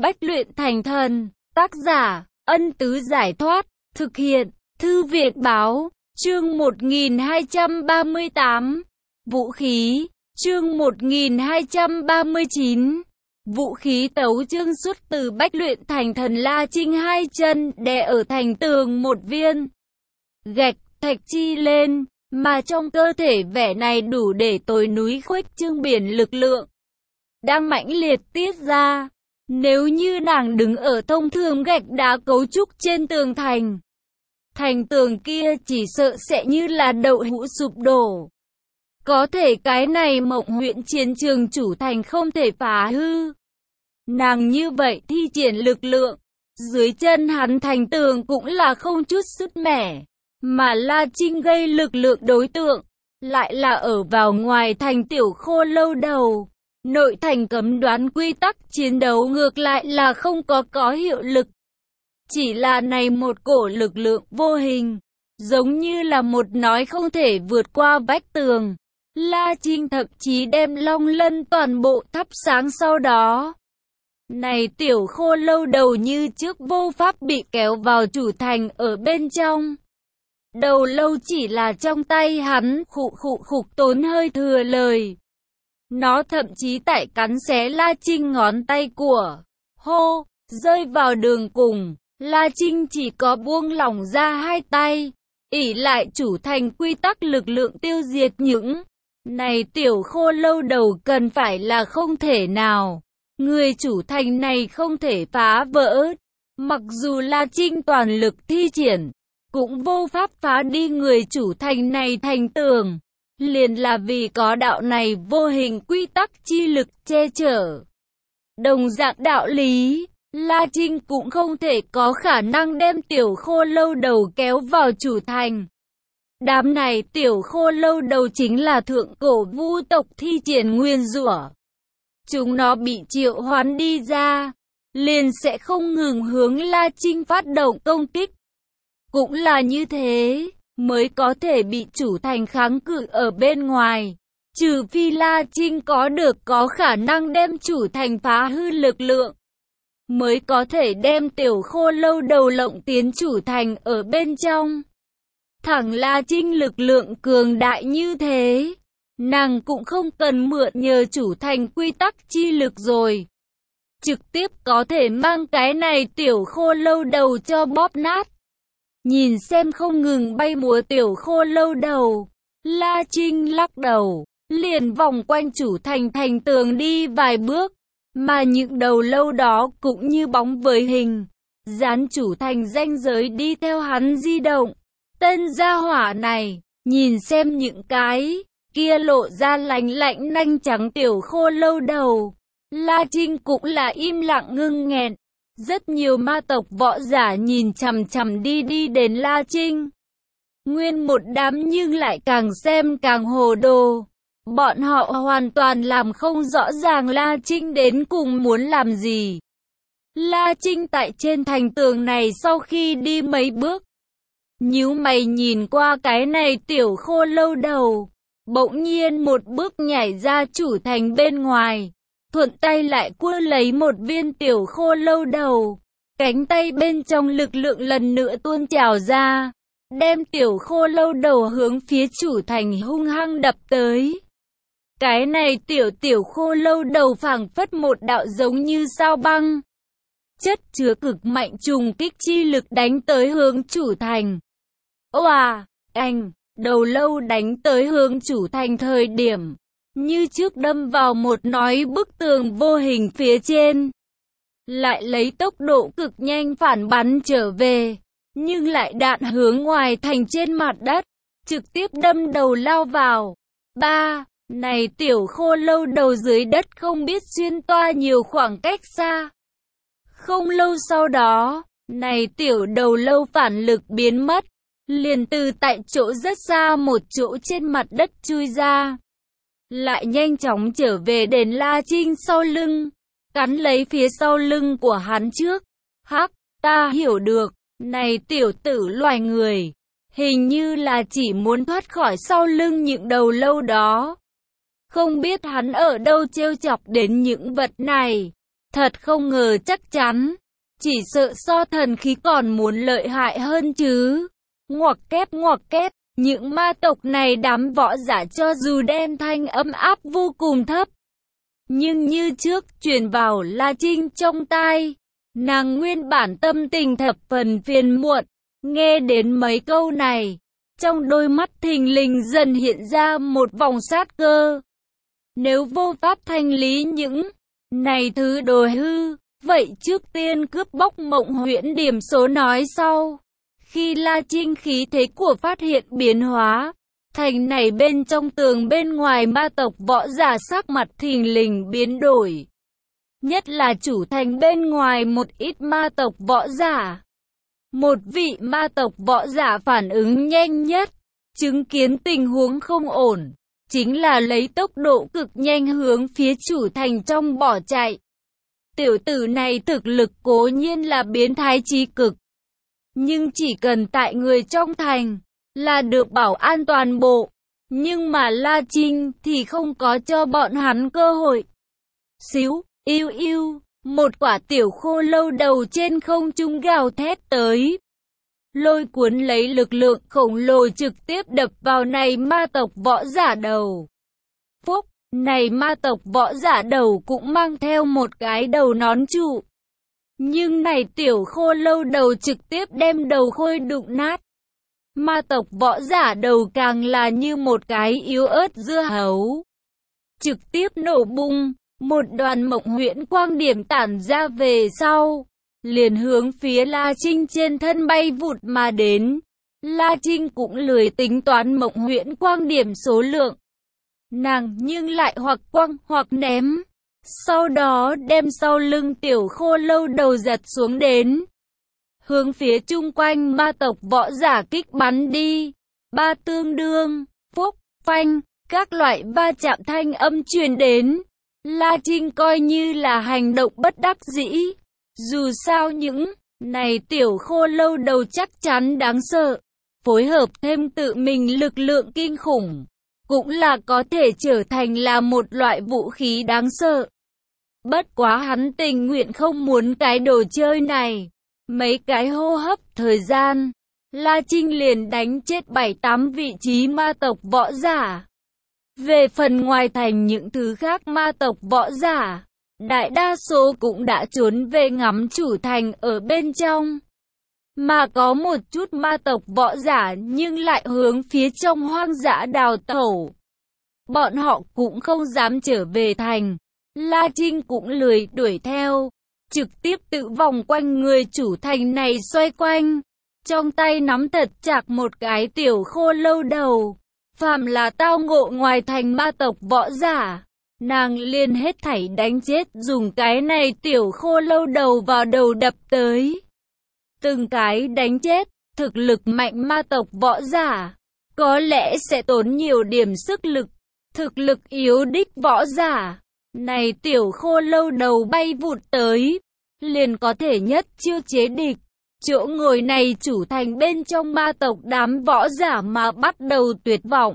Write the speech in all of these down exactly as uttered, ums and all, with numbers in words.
Bách luyện thành thần. Tác giả, Ân Tứ Giải Thoát. Thực hiện, Thư Viện Báo. Chương một nghìn hai trăm ba mươi tám. Vũ khí. Chương một nghìn hai trăm ba mươi chín. Vũ khí tấu chương xuất từ Bách luyện thành thần. La Trinh hai chân đè ở thành tường một viên gạch thạch chi lên, mà trong cơ thể vẻ này đủ để tối núi khuếch trương biển lực lượng đang mãnh liệt tiết ra. Nếu như nàng đứng ở thông thường gạch đá cấu trúc trên tường thành, thành tường kia chỉ sợ sẽ như là đậu hũ sụp đổ. Có thể cái này Mộng huyện chiến trường chủ thành không thể phá hư. Nàng như vậy thi triển lực lượng, dưới chân hắn thành tường cũng là không chút sứt mẻ. Mà La Trinh gây lực lượng đối tượng, lại là ở vào ngoài thành tiểu khô lâu đầu. Nội thành cấm đoán quy tắc chiến đấu ngược lại là không có có hiệu lực. Chỉ là này một cổ lực lượng vô hình, giống như là một nói không thể vượt qua vách tường. La Trinh thậm chí đem long lân toàn bộ thắp sáng sau đó. Này tiểu khô lâu đầu như trước vô pháp bị kéo vào chủ thành ở bên trong. Đầu lâu chỉ là trong tay hắn khụ khụ khục tốn hơi thừa lời. Nó thậm chí tại cắn xé La Trinh ngón tay của hô, rơi vào đường cùng. La Trinh chỉ có buông lỏng ra hai tay, ỷ lại chủ thành quy tắc lực lượng tiêu diệt những này tiểu khô lâu đầu cần phải là không thể nào. Người chủ thành này không thể phá vỡ. Mặc dù La Trinh toàn lực thi triển, cũng vô pháp phá đi người chủ thành này thành tường. Liền là vì có đạo này vô hình quy tắc chi lực che chở. Đồng dạng đạo lý, La Trinh cũng không thể có khả năng đem tiểu khô lâu đầu kéo vào chủ thành. Đám này tiểu khô lâu đầu chính là thượng cổ vu tộc thi triển nguyên rủa. Chúng nó bị triệu hoán đi ra, liền sẽ không ngừng hướng La Trinh phát động công kích. Cũng là như thế, mới có thể bị chủ thành kháng cự ở bên ngoài. Trừ phi La Trinh có được có khả năng đem chủ thành phá hư lực lượng, mới có thể đem tiểu khô lâu đầu lộng tiến chủ thành ở bên trong. Thẳng La Trinh lực lượng cường đại như thế, nàng cũng không cần mượn nhờ chủ thành quy tắc chi lực rồi. Trực tiếp có thể mang cái này tiểu khô lâu đầu cho bóp nát. Nhìn xem không ngừng bay múa tiểu khô lâu đầu, La Trinh lắc đầu, liền vòng quanh chủ thành thành tường đi vài bước. Mà những đầu lâu đó cũng như bóng với hình, dán chủ thành ranh giới đi theo hắn di động. Tên gia hỏa này, nhìn xem những cái kia lộ ra lạnh lạnh nanh trắng tiểu khô lâu đầu, La Trinh cũng là im lặng ngưng nghẹn. Rất nhiều ma tộc võ giả nhìn chằm chằm đi đi đến La Trinh. Nguyên một đám nhưng lại càng xem càng hồ đồ. Bọn họ hoàn toàn làm không rõ ràng La Trinh đến cùng muốn làm gì. La Trinh tại trên thành tường này sau khi đi mấy bước, nhíu mày nhìn qua cái này tiểu khô lâu đầu, bỗng nhiên một bước nhảy ra chủ thành bên ngoài. Thuận tay lại cua lấy một viên tiểu khô lâu đầu. Cánh tay bên trong lực lượng lần nữa tuôn trào ra, đem tiểu khô lâu đầu hướng phía chủ thành hung hăng đập tới. Cái này tiểu tiểu khô lâu đầu phảng phất một đạo giống như sao băng, chất chứa cực mạnh trùng kích chi lực đánh tới hướng chủ thành. Oà, anh, đầu lâu đánh tới hướng chủ thành thời điểm, như trước đâm vào một nói bức tường vô hình phía trên. Lại lấy tốc độ cực nhanh phản bắn trở về, nhưng lại đạn hướng ngoài thành trên mặt đất, trực tiếp đâm đầu lao vào. Ba, này tiểu khô lâu đầu dưới đất không biết xuyên toa nhiều khoảng cách xa. Không lâu sau đó, này tiểu đầu lâu phản lực biến mất, liền từ tại chỗ rất xa một chỗ trên mặt đất chui ra. Lại nhanh chóng trở về đến La Trinh sau lưng, cắn lấy phía sau lưng của hắn trước. Hắc, ta hiểu được, này tiểu tử loài người, hình như là chỉ muốn thoát khỏi sau lưng những đầu lâu đó. Không biết hắn ở đâu trêu chọc đến những vật này. Thật không ngờ chắc chắn. Chỉ sợ so thần khí còn muốn lợi hại hơn chứ. Ngoặc kép ngoặc kép. Những ma tộc này đám võ giả cho dù đem thanh âm áp vô cùng thấp. Nhưng như trước truyền vào La Trinh trong tai. Nàng nguyên bản tâm tình thập phần phiền muộn. Nghe đến mấy câu này. Trong đôi mắt thình lình dần hiện ra một vòng sát cơ. Nếu vô pháp thanh lý những này thứ đồ hư, vậy trước tiên cướp bóc Mộng Huyễn điểm số nói sau. Khi La Trinh khí thế của phát hiện biến hóa, thành này bên trong tường bên ngoài ma tộc võ giả sắc mặt thình lình biến đổi. Nhất là chủ thành bên ngoài một ít ma tộc võ giả. Một vị ma tộc võ giả phản ứng nhanh nhất, chứng kiến tình huống không ổn, chính là lấy tốc độ cực nhanh hướng phía chủ thành trong bỏ chạy. Tiểu tử này thực lực cố nhiên là biến thái chí cực. Nhưng chỉ cần tại người trong thành là được bảo an toàn bộ. Nhưng mà La Trinh thì không có cho bọn hắn cơ hội. Xíu, yêu yêu, một quả tiểu khô lâu đầu trên không trung gào thét tới. Lôi cuốn lấy lực lượng khổng lồ trực tiếp đập vào này ma tộc võ giả đầu. Phúc, này ma tộc võ giả đầu cũng mang theo một cái đầu nón trụ. Nhưng này tiểu khô lâu đầu trực tiếp đem đầu khôi đụng nát. Ma tộc võ giả đầu càng là như một cái yếu ớt dưa hấu. Trực tiếp nổ bung, một đoàn Mộng Huyễn quang điểm tản ra về sau. Liền hướng phía La Trinh trên thân bay vụt mà đến. La Trinh cũng lười tính toán Mộng Huyễn quang điểm số lượng. Nàng nhưng lại hoặc quăng hoặc ném. Sau đó đem sau lưng tiểu khô lâu đầu giật xuống đến. Hướng phía chung quanh ma tộc võ giả kích bắn đi. Ba tương đương, phúc, phanh, các loại va chạm thanh âm truyền đến. La Trinh coi như là hành động bất đắc dĩ. Dù sao những này tiểu khô lâu đầu chắc chắn đáng sợ. Phối hợp thêm tự mình lực lượng kinh khủng. Cũng là có thể trở thành là một loại vũ khí đáng sợ. Bất quá hắn tình nguyện không muốn cái đồ chơi này. Mấy cái hô hấp thời gian, La Trinh liền đánh chết bảy tám vị trí ma tộc võ giả. Về phần ngoài thành những thứ khác ma tộc võ giả, đại đa số cũng đã trốn về ngắm chủ thành ở bên trong. Mà có một chút ma tộc võ giả nhưng lại hướng phía trong hoang dã đào tẩu. Bọn họ cũng không dám trở về thành. La Trinh cũng lười đuổi theo. Trực tiếp tự vòng quanh người chủ thành này xoay quanh. Trong tay nắm thật chặt một cái tiểu khô lâu đầu. Phàm là tao ngộ ngoài thành ma tộc võ giả, nàng liền hết thảy đánh chết, dùng cái này tiểu khô lâu đầu vào đầu đập tới. Từng cái đánh chết, thực lực mạnh ma tộc võ giả, có lẽ sẽ tốn nhiều điểm sức lực. Thực lực yếu đích võ giả, này tiểu khô lâu đầu bay vụt tới, liền có thể nhất chiêu chế địch. Chỗ ngồi này chủ thành bên trong ma tộc đám võ giả mà bắt đầu tuyệt vọng.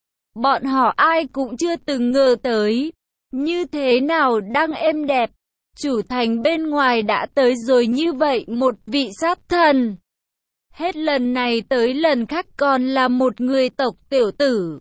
Bọn họ ai cũng chưa từng ngờ tới. Như thế nào đang êm đẹp. Chủ thành bên ngoài đã tới rồi như vậy một vị sát thần. Hết lần này tới lần khác còn là một người tộc tiểu tử.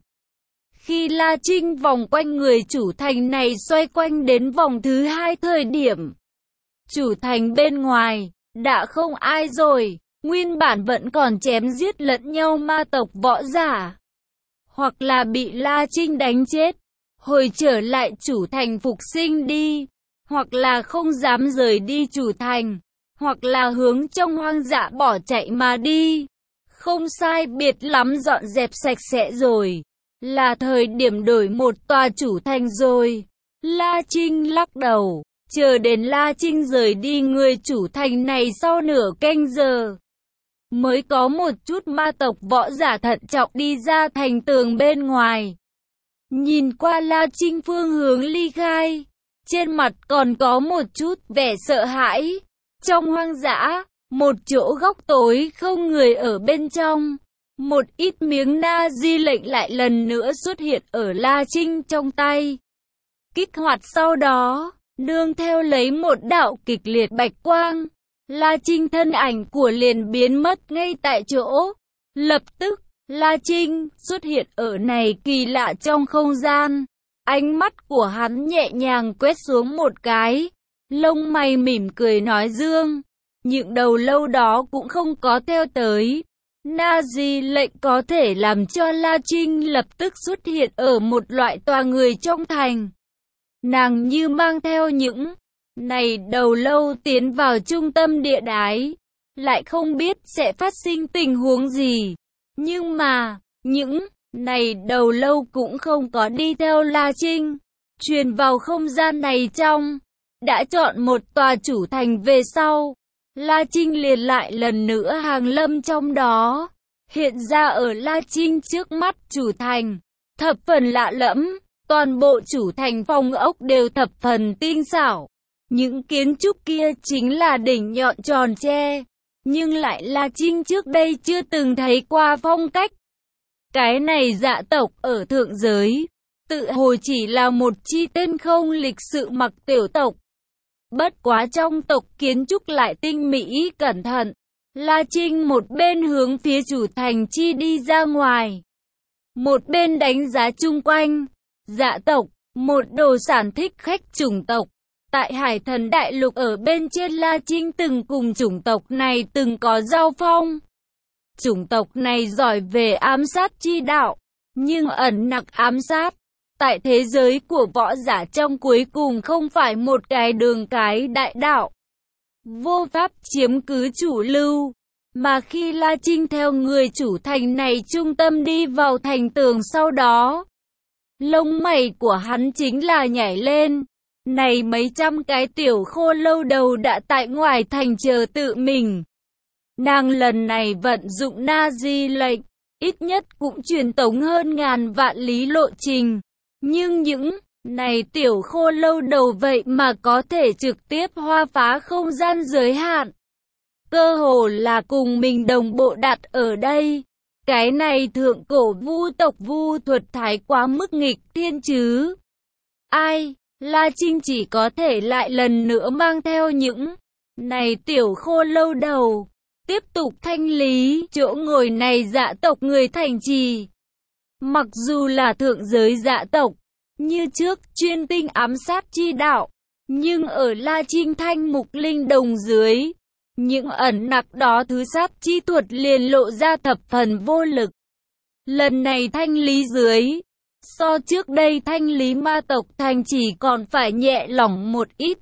Khi La Trinh vòng quanh người chủ thành này xoay quanh đến vòng thứ hai thời điểm. Chủ thành bên ngoài đã không ai rồi, nguyên bản vẫn còn chém giết lẫn nhau ma tộc võ giả. Hoặc là bị La Trinh đánh chết, hồi trở lại chủ thành phục sinh đi. Hoặc là không dám rời đi chủ thành, hoặc là hướng trong hoang dã bỏ chạy mà đi. Không sai biệt lắm dọn dẹp sạch sẽ rồi. Là thời điểm đổi một tòa chủ thành rồi. La Trinh lắc đầu. Chờ đến La Trinh rời đi người chủ thành này sau nửa canh giờ. Mới có một chút ma tộc võ giả thận trọng đi ra thành tường bên ngoài. Nhìn qua La Trinh phương hướng ly khai. Trên mặt còn có một chút vẻ sợ hãi. Trong hoang dã, một chỗ góc tối không người ở bên trong. Một ít miếng na di lệnh lại lần nữa xuất hiện ở La Trinh trong tay. Kích hoạt sau đó, Nương theo lấy một đạo kịch liệt bạch quang, La Trinh thân ảnh của liền biến mất ngay tại chỗ. Lập tức, La Trinh xuất hiện ở này kỳ lạ trong không gian. Ánh mắt của hắn nhẹ nhàng quét xuống một cái, lông mày mỉm cười nói Dương. Những đầu lâu đó cũng không có theo tới. Na-di lệnh có thể làm cho La Trinh lập tức xuất hiện ở một loại tòa người trong thành. Nàng như mang theo những này đầu lâu tiến vào trung tâm địa đái, lại không biết sẽ phát sinh tình huống gì. Nhưng mà, những này đầu lâu cũng không có đi theo La Trinh, truyền vào không gian này trong. Đã chọn một tòa chủ thành về sau, La Trinh liền lại lần nữa hàng lâm trong đó. Hiện ra ở La Trinh trước mắt chủ thành, thập phần lạ lẫm, toàn bộ chủ thành phong ốc đều thập phần tinh xảo. Những kiến trúc kia chính là đỉnh nhọn tròn tre, nhưng lại La Trinh trước đây chưa từng thấy qua phong cách. Cái này dạ tộc ở thượng giới, tự hồ chỉ là một chi tên không lịch sự mặc tiểu tộc. Bất quá trong tộc kiến trúc lại tinh mỹ cẩn thận. La Trinh một bên hướng phía chủ thành chi đi ra ngoài, một bên đánh giá chung quanh. Dạ tộc, một đồ sản thích khách chủng tộc. Tại Hải Thần Đại Lục ở bên trên, La Trinh từng cùng chủng tộc này từng có giao phong. Chủng tộc này giỏi về ám sát chi đạo, nhưng ẩn nặc ám sát. Tại thế giới của võ giả trong cuối cùng không phải một cái đường cái đại đạo, vô pháp chiếm cứ chủ lưu. Mà khi La Trinh theo người chủ thành này trung tâm đi vào thành tường sau đó, lông mày của hắn chính là nhảy lên. Này mấy trăm cái tiểu khô lâu đầu đã tại ngoài thành chờ tự mình. Nàng lần này vận dụng Na-di lệnh, ít nhất cũng truyền tống hơn ngàn vạn lý lộ trình. Nhưng những này tiểu khô lâu đầu vậy mà có thể trực tiếp hoa phá không gian giới hạn. Cơ hồ là cùng mình đồng bộ đặt ở đây. Cái này thượng cổ vu tộc vu thuật thái quá mức nghịch thiên chứ. Ai, La Trinh chỉ có thể lại lần nữa mang theo những này tiểu khô lâu đầu, tiếp tục thanh lý chỗ ngồi này dạ tộc người thành trì. Mặc dù là thượng giới dạ tộc, như trước chuyên tinh ám sát chi đạo, nhưng ở La Trinh thanh mục linh đồng dưới, những ẩn nặc đó thứ sát chi thuật liền lộ ra thập phần vô lực. Lần này thanh lý dưới, so trước đây thanh lý ma tộc thành chỉ còn phải nhẹ lỏng một ít.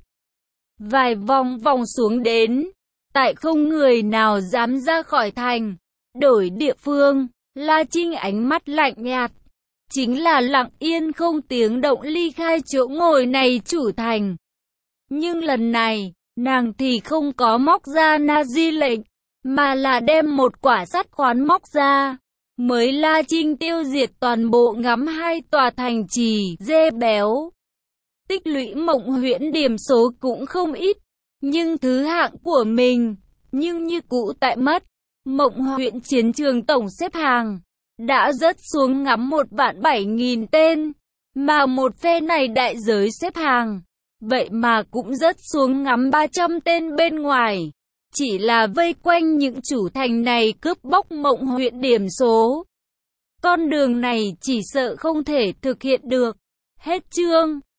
Vài vòng vòng xuống đến, tại không người nào dám ra khỏi thành. Đổi địa phương, La Trinh ánh mắt lạnh nhạt, chính là lặng yên không tiếng động ly khai chỗ ngồi này chủ thành. Nhưng lần này, nàng thì không có móc ra Na-di lệnh, mà là đem một quả sắt khoán móc ra. Mới La Trinh tiêu diệt toàn bộ ngắm hai tòa thành trì dê béo. Tích lũy Mộng Huyễn điểm số cũng không ít, nhưng thứ hạng của mình, nhưng như cũ tại mất. Mộng Huyễn chiến trường tổng xếp hàng đã rớt xuống ngắm một vạn bảy nghìn tên, mà một phe này đại giới xếp hàng, vậy mà cũng rớt xuống ngắm ba trăm tên bên ngoài. Chỉ là vây quanh những chủ thành này cướp bóc Mộng Huyễn điểm số. Con đường này chỉ sợ không thể thực hiện được. Hết chương.